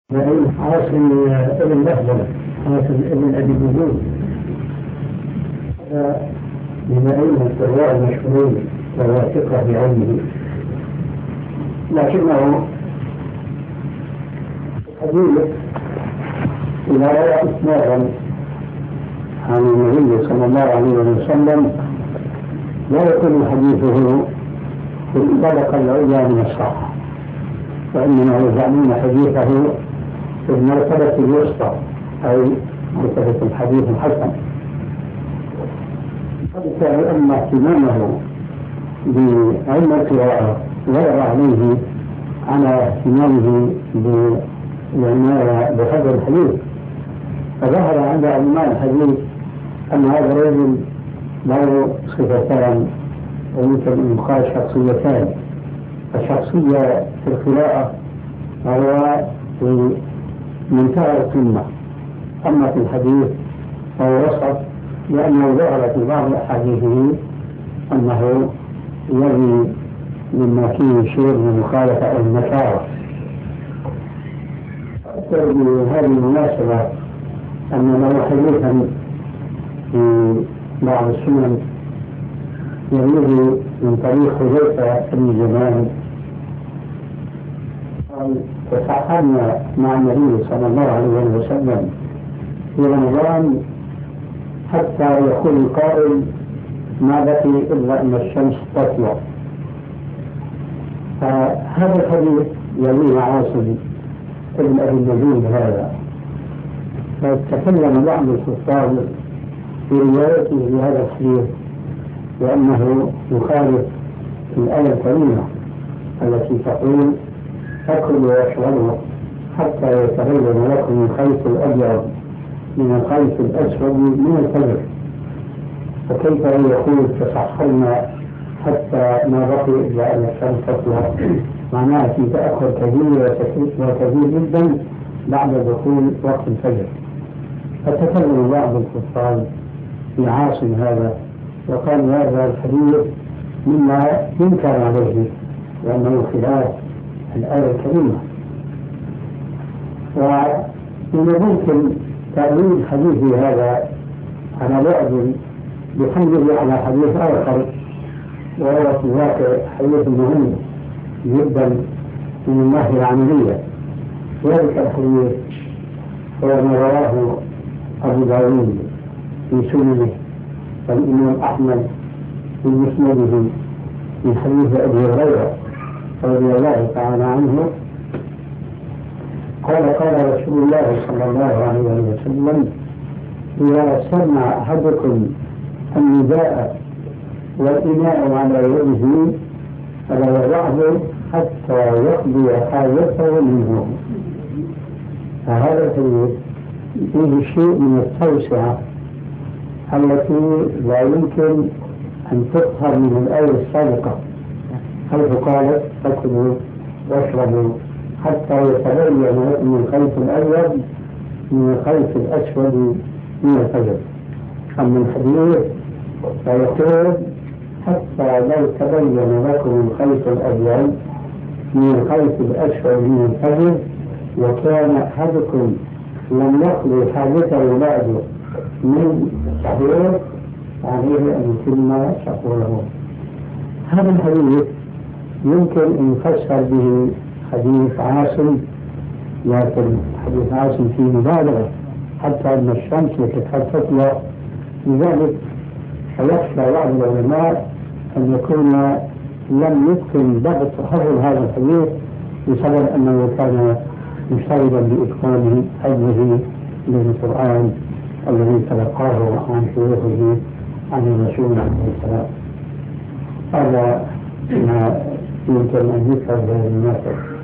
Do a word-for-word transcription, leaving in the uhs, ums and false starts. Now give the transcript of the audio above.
عاصم ابن بهجلة عاصم ابن أبي الوجود من أئمة القراء المشهورين وهو ثقة بعلمه، لكنه حديث إذا روى إسنادا عن النبي صلى الله عليه وسلم لا يكون حديثه في الطبقة العليا من الصحة، وإنما يجعلون حديثه في المرتبة الوسطى أي مرتبة الحديث الحسن. فبالتالي أن اهتمامه بعلم القراءة غير عليه على اهتمامه بالعناية بهذا الحديث، فظهر عند علماء الحديث أن هذا الرجل له صفتان ويمكن أن يقال شخصيتان. الشخصية في القراءة وهو في منتهى القمة، أما في الحديث فهو وسط، لأنه ظهر في بعض أحاديثه أنه يروي مما فيه شيء من المخالفة أو النكارة. أذكر بهذه المناسبة أن له حديثا في بعض السنن يرويه من طريق حذيفة بن اليمان قال: تسحرنا مع النبي صلى الله عليه وسلم في رمضان حتى يقول القائل: ما بقي إلا أن الشمس تطلع. فهذا الحديث يرويه عاصم ابن أبي الوجود هذا، فتكلم بعض الكفار في روايته لهذا الحديث لأنه يخالف الآية الكريمة التي تقول: أكلوا واشربوا حتى يتبين لكم الخيط الأبيض من الخيط الأسود من الفجر. فكيف يقول تسحرنا حتى ما بقي إلا أن الشمس تطلع؟ معناها في تأخر كبير وكبير جدا بعد دخول وقت الفجر. فتكلم بعض الكفار في عاصم هذا وقال: هذا الحديث مما ينكر عليه لأنه خلاف الآية الكريمة. ومن الممكن تأويل حديثي هذا على بعد بحمله على حديث آخر، وهو في الواقع حديث مهم جدا من الناحية العملية. ذلك الحديث هو ما رواه أبو داود في سننه والإمام أحمد في مسنده من حديث أبي هريرة رضي الله تعالى عنه قال: قال رسول الله صلى الله عليه وسلم: إذا سمع أحدكم النداء والإناء على يده فلا يضعه حتى يقضي حاجته منه. فهذا الحديث فيه شيء من التوسعة التي لا يمكن أن تظهر من الآية السابقة، حيث قالت: أكلوا واشربوا حتى يتبين لكم الخيط الأبيض من الخيط الأسود من الفجر. أما الحديث فيقول: حتى لو تبين لكم الخيط الأبيض من الخيط الأسود من الفجر وكان أحدكم لم يقضي حاجته بعد من السحور عليه أن يتم سحوره. هذا الحديث يمكن أن يفسر به حديث عاصم، لكن حديث عاصم فيه مبالغة حتى أن الشمس تتحدث. لذلك فيخشى بعض العلماء أن يكون لم يتقن ضبط حفظ هذا الحديث بسبب أنه كان مشتغلا بإتقان حفظه للقرآن الذي تلقاه عن شيوخه عن الرسول عليه السلام. هذا ما يمكن أن يفهم بهذه المناسبة.